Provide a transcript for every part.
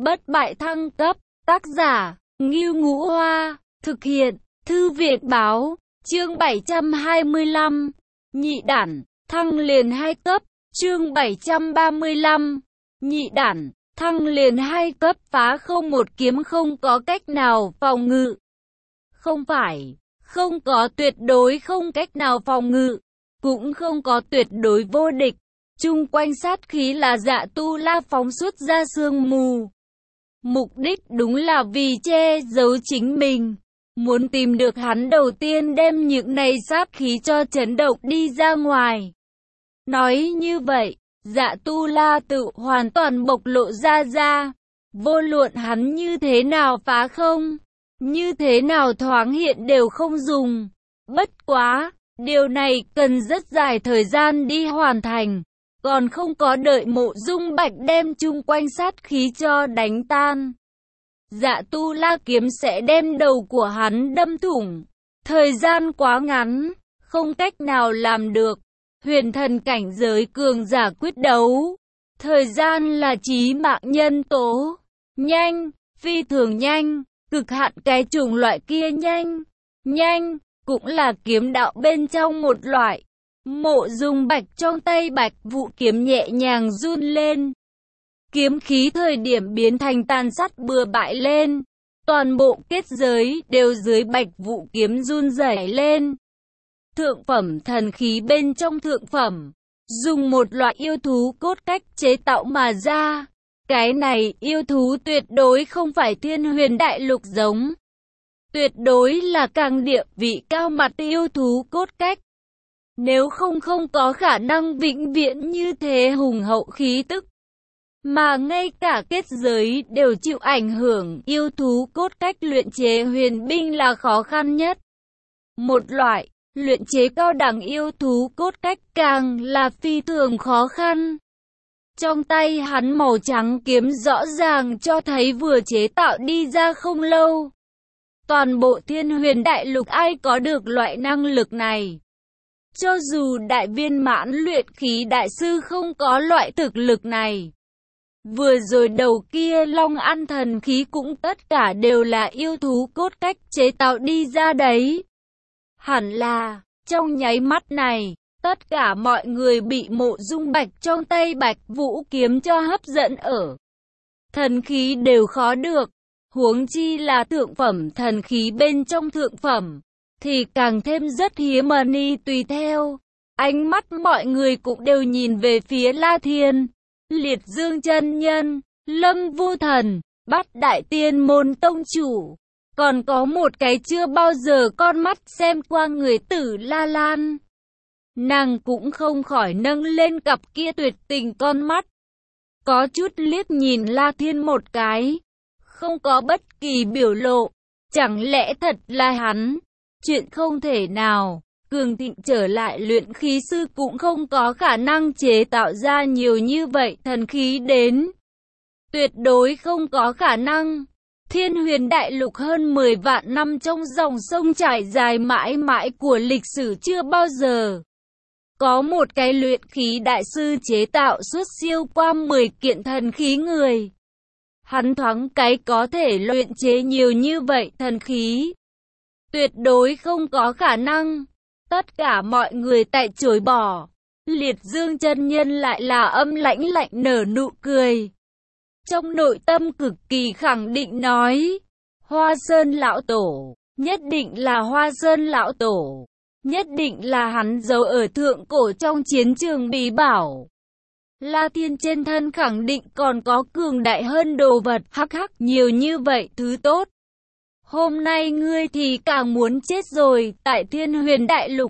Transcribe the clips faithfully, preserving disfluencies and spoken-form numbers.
Bất bại thăng cấp, tác giả, Ngưu Ngũ Hoa, thực hiện, Thư viện báo, chương bảy trăm hai mươi lăm, nhị đản, thăng liền hai cấp, chương bảy trăm ba mươi lăm, nhị đản, thăng liền hai cấp, phá không một kiếm không có cách nào phòng ngự. Không phải, không có tuyệt đối không cách nào phòng ngự, cũng không có tuyệt đối vô địch. Chung quanh sát khí là Dạ Tu La phóng xuất ra sương mù. Mục đích đúng là vì che giấu chính mình. Muốn tìm được hắn đầu tiên đem những này sát khí cho chấn động đi ra ngoài. Nói như vậy, Dạ Tu La tự hoàn toàn bộc lộ ra ra. Vô luận hắn như thế nào phá không, như thế nào thoáng hiện đều không dùng. Bất quá, điều này cần rất dài thời gian đi hoàn thành. Còn không có đợi Mộ Dung Bạch đem chung quanh sát khí cho đánh tan. Dạ Tu La kiếm sẽ đem đầu của hắn đâm thủng. Thời gian quá ngắn, không cách nào làm được. Huyền thần cảnh giới cường giả quyết đấu. Thời gian là chí mạng nhân tố. Nhanh, phi thường nhanh, cực hạn cái chủng loại kia nhanh. Nhanh, cũng là kiếm đạo bên trong một loại. Mộ Dung Bạch trong tay Bạch Vũ kiếm nhẹ nhàng run lên. Kiếm khí thời điểm biến thành tàn sát bừa bãi lên. Toàn bộ kết giới đều dưới Bạch Vũ kiếm run rẩy lên. Thượng phẩm thần khí bên trong thượng phẩm, dùng một loại yêu thú cốt cách chế tạo mà ra. Cái này yêu thú tuyệt đối không phải Thiên Huyền Đại Lục giống. Tuyệt đối là càng địa vị cao mặt yêu thú cốt cách. Nếu không không có khả năng vĩnh viễn như thế hùng hậu khí tức. Mà ngay cả kết giới đều chịu ảnh hưởng, yêu thú cốt cách luyện chế huyền binh là khó khăn nhất. Một loại, luyện chế cao đẳng yêu thú cốt cách càng là phi thường khó khăn. Trong tay hắn màu trắng kiếm rõ ràng cho thấy vừa chế tạo đi ra không lâu. Toàn bộ Thiên Huyền Đại Lục ai có được loại năng lực này. Cho dù đại viên mãn luyện khí đại sư không có loại thực lực này. Vừa rồi đầu kia long ăn thần khí cũng tất cả đều là yêu thú cốt cách chế tạo đi ra đấy. Hẳn là, trong nháy mắt này, tất cả mọi người bị Mộ Dung Bạch trong tay Bạch Vũ kiếm cho hấp dẫn ở. Thần khí đều khó được, huống chi là thượng phẩm thần khí bên trong thượng phẩm. Thì càng thêm rất hiếm ni tùy theo. Ánh mắt mọi người cũng đều nhìn về phía La Thiên, Liệt Dương chân nhân, Lâm Vu Thần, Bát Đại Tiên môn tông chủ. Còn có một cái chưa bao giờ con mắt xem qua người Tử La Lan. Nàng cũng không khỏi nâng lên cặp kia tuyệt tình con mắt. Có chút liếc nhìn La Thiên một cái. Không có bất kỳ biểu lộ. Chẳng lẽ thật là hắn? Chuyện không thể nào, cường thịnh trở lại luyện khí sư cũng không có khả năng chế tạo ra nhiều như vậy thần khí đến. Tuyệt đối không có khả năng. Thiên Huyền Đại Lục hơn mười vạn năm trong dòng sông trải dài mãi mãi của lịch sử chưa bao giờ. Có một cái luyện khí đại sư chế tạo xuất siêu qua mười kiện thần khí người. Hắn thoáng cái có thể luyện chế nhiều như vậy thần khí. Tuyệt đối không có khả năng. Tất cả mọi người tại chối bỏ. Liệt Dương chân nhân lại là âm lãnh lạnh nở nụ cười. Trong nội tâm cực kỳ khẳng định nói. Hoa Sơn lão tổ. Nhất định là Hoa Sơn lão tổ. Nhất định là hắn giấu ở thượng cổ trong chiến trường bí bảo. La Thiên trên thân khẳng định còn có cường đại hơn đồ vật. Hắc hắc nhiều như vậy thứ tốt. Hôm nay ngươi thì càng muốn chết rồi, tại Thiên Huyền Đại Lục.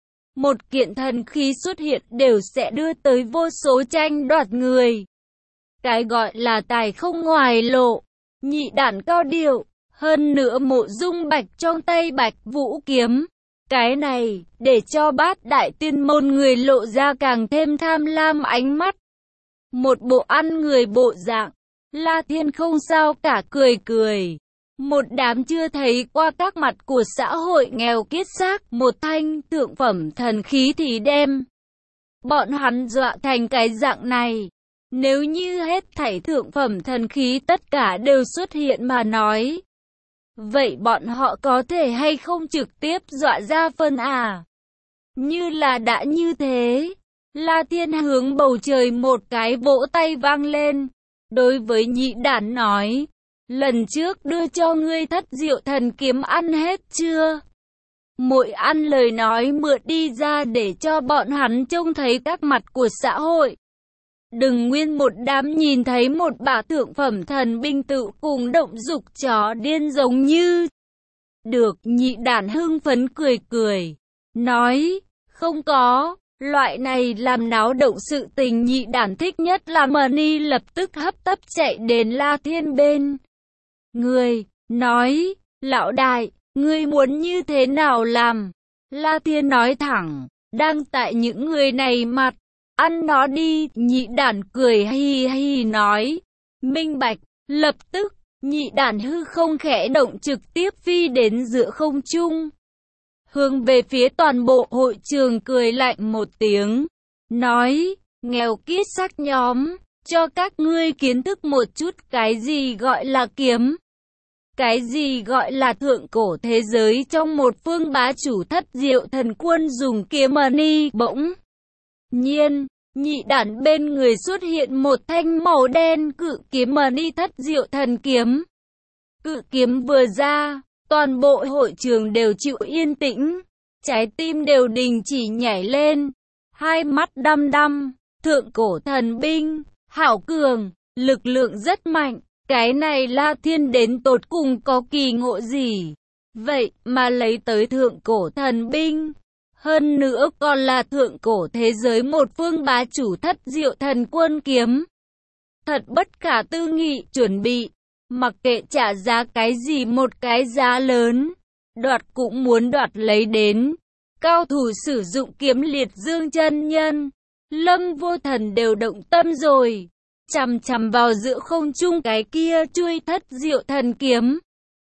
Một kiện thần khí xuất hiện đều sẽ đưa tới vô số tranh đoạt người. Cái gọi là tài không ngoài lộ, nhị đản cao điệu, hơn nữa Mộ Dung Bạch trong tay Bạch Vũ kiếm. Cái này, để cho Bát Đại Tiên môn người lộ ra càng thêm tham lam ánh mắt. Một bộ ăn người bộ dạng, La Thiên không sao cả cười cười. Một đám chưa thấy qua các mặt của xã hội nghèo kiết xác, một thanh thượng phẩm thần khí thì đem bọn hắn dọa thành cái dạng này. Nếu như hết thảy thượng phẩm thần khí tất cả đều xuất hiện mà nói, vậy bọn họ có thể hay không trực tiếp dọa ra phân à? Như là đã như thế, La Thiên hướng bầu trời một cái vỗ tay vang lên, đối với nhị đản nói, lần trước đưa cho ngươi thất diệu thần kiếm ăn hết chưa? Mỗi ăn lời nói mượn đi ra để cho bọn hắn trông thấy các mặt của xã hội. Đừng nguyên một đám nhìn thấy một bả thượng phẩm thần binh tự cùng động dục chó điên giống như. Được, nhị đản hưng phấn cười cười, nói, không có, loại này làm náo động sự tình nhị đản thích nhất là Mani lập tức hấp tấp chạy đến La Thiên bên. Người, nói, lão đại, ngươi muốn như thế nào làm? La Thiên nói thẳng, đang tại những người này mặt, ăn nó đi, nhị đản cười hi hi nói, minh bạch, lập tức, nhị đản hư không khẽ động trực tiếp phi đến giữa không trung. Hướng về phía toàn bộ hội trường cười lạnh một tiếng, nói, nghèo kiết sắc nhóm, cho các ngươi kiến thức một chút cái gì gọi là kiếm. Cái gì gọi là thượng cổ thế giới trong một phương bá chủ thất diệu thần quân dùng kiếm Mani bỗng nhiên, nhị đản bên người xuất hiện một thanh màu đen cự kiếm Mani thất diệu thần kiếm. Cự kiếm vừa ra, toàn bộ hội trường đều chịu yên tĩnh, trái tim đều đình chỉ nhảy lên, hai mắt đăm đăm, thượng cổ thần binh, hảo cường, lực lượng rất mạnh. Cái này La Thiên đến tột cùng có kỳ ngộ gì? Vậy mà lấy tới thượng cổ thần binh. Hơn nữa còn là thượng cổ thế giới một phương bá chủ thất diệu thần quân kiếm. Thật bất khả tư nghị, chuẩn bị. Mặc kệ trả giá cái gì một cái giá lớn. Đoạt cũng muốn đoạt lấy đến. Cao thủ sử dụng kiếm liệt dương chân nhân. Lâm Vô Thần đều động tâm rồi. Chằm chằm vào giữa không trung cái kia chui thất diệu thần kiếm.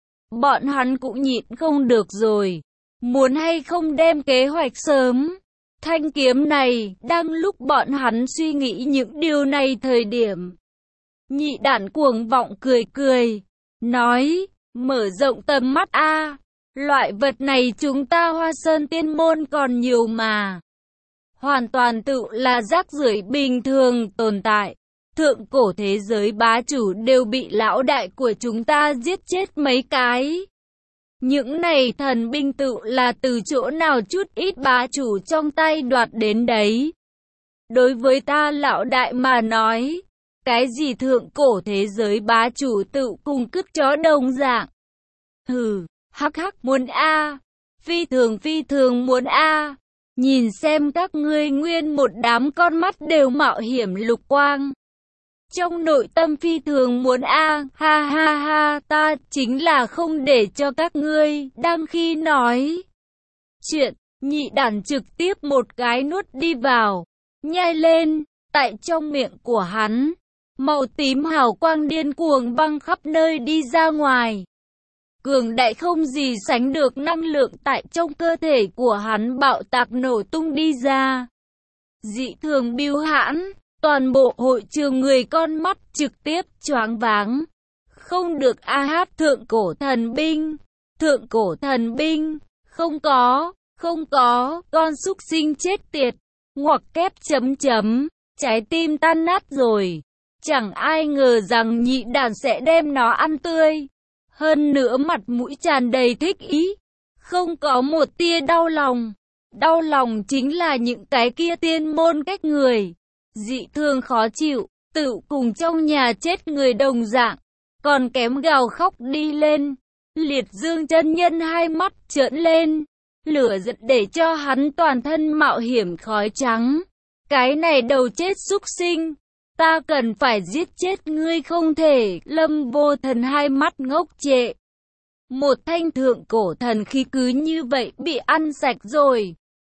Bọn hắn cũng nhịn không được rồi. Muốn hay không đem kế hoạch sớm. Thanh kiếm này, đang lúc bọn hắn suy nghĩ những điều này thời điểm. Nhị đản cuồng vọng cười cười. Nói, mở rộng tầm mắt a, loại vật này chúng ta Hoa Sơn Tiên Môn còn nhiều mà. Hoàn toàn tự là rác rưởi bình thường tồn tại. Thượng cổ thế giới bá chủ đều bị lão đại của chúng ta giết chết mấy cái. Những này thần binh tự là từ chỗ nào chút ít bá chủ trong tay đoạt đến đấy. Đối với ta lão đại mà nói, cái gì thượng cổ thế giới bá chủ tự cùng cứt chó đồng dạng. Hừ, hắc hắc muốn a, phi thường phi thường muốn a. Nhìn xem các ngươi nguyên một đám con mắt đều mạo hiểm lục quang. Trong nội tâm phi thường muốn a, ha ha ha, ta chính là không để cho các ngươi, đang khi nói chuyện, nhị đản trực tiếp một cái nuốt đi vào, nhai lên, tại trong miệng của hắn, màu tím hào quang điên cuồng băng khắp nơi đi ra ngoài. Cường đại không gì sánh được năng lượng tại trong cơ thể của hắn bạo tạc nổ tung đi ra. Dị thường bưu hãn. Toàn bộ hội trường người con mắt trực tiếp choáng váng. Không được a hát thượng cổ thần binh. Thượng cổ thần binh. Không có, không có, con súc sinh chết tiệt. Ngoặc kép chấm chấm. Trái tim tan nát rồi. Chẳng ai ngờ rằng nhị đản sẽ đem nó ăn tươi. Hơn nữa mặt mũi tràn đầy thích ý. Không có một tia đau lòng. Đau lòng chính là những cái kia tiên môn cách người. Dị thường khó chịu, tự cùng trong nhà chết người đồng dạng, còn kém gào khóc đi lên. Liệt dương chân nhân hai mắt trợn lên, lửa giận để cho hắn toàn thân mạo hiểm khói trắng. Cái này đầu chết súc sinh, ta cần phải giết chết ngươi không thể. Lâm Vô Thần hai mắt ngốc trệ. Một thanh thượng cổ thần khí cứ như vậy bị ăn sạch rồi.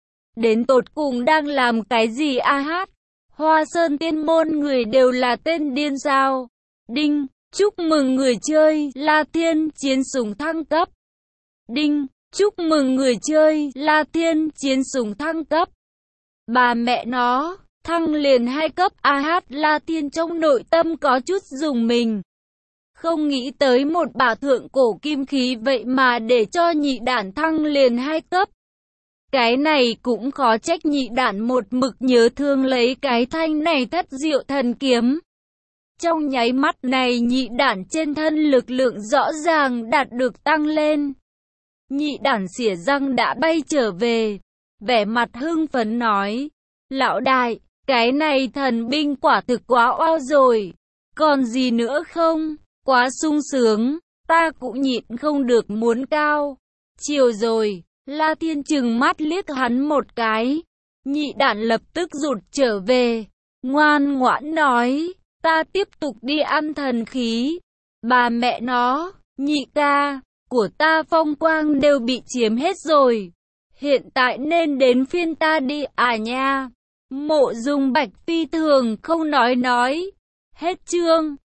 Đến tột cùng đang làm cái gì a hát? Hoa Sơn Tiên Môn người đều là tên điên sao? Đinh, chúc mừng người chơi La Thiên chiến sủng thăng cấp. Đinh, chúc mừng người chơi La Thiên chiến sủng thăng cấp. Bà mẹ nó, thăng liền hai cấp. A Hát La Tiên trong nội tâm có chút rùng mình. Không nghĩ tới một bảo thượng cổ kim khí vậy mà để cho nhị đản thăng liền hai cấp. Cái này cũng khó trách nhị đản một mực nhớ thương lấy cái thanh này thất diệu thần kiếm. Trong nháy mắt này nhị đản trên thân lực lượng rõ ràng đạt được tăng lên. Nhị đản xỉa răng đã bay trở về, vẻ mặt hưng phấn nói, lão đại, cái này thần binh quả thực quá oao rồi, còn gì nữa không, quá sung sướng, ta cũng nhịn không được muốn cao. Chiều rồi, La Tiên trừng mắt liếc hắn một cái, nhị đản lập tức rụt trở về, ngoan ngoãn nói, ta tiếp tục đi ăn thần khí. Bà mẹ nó, nhị ca, của ta phong quang đều bị chiếm hết rồi. Hiện tại nên đến phiên ta đi à nha. Mộ Dung Bạch phi thường không nói nói. Hết chương.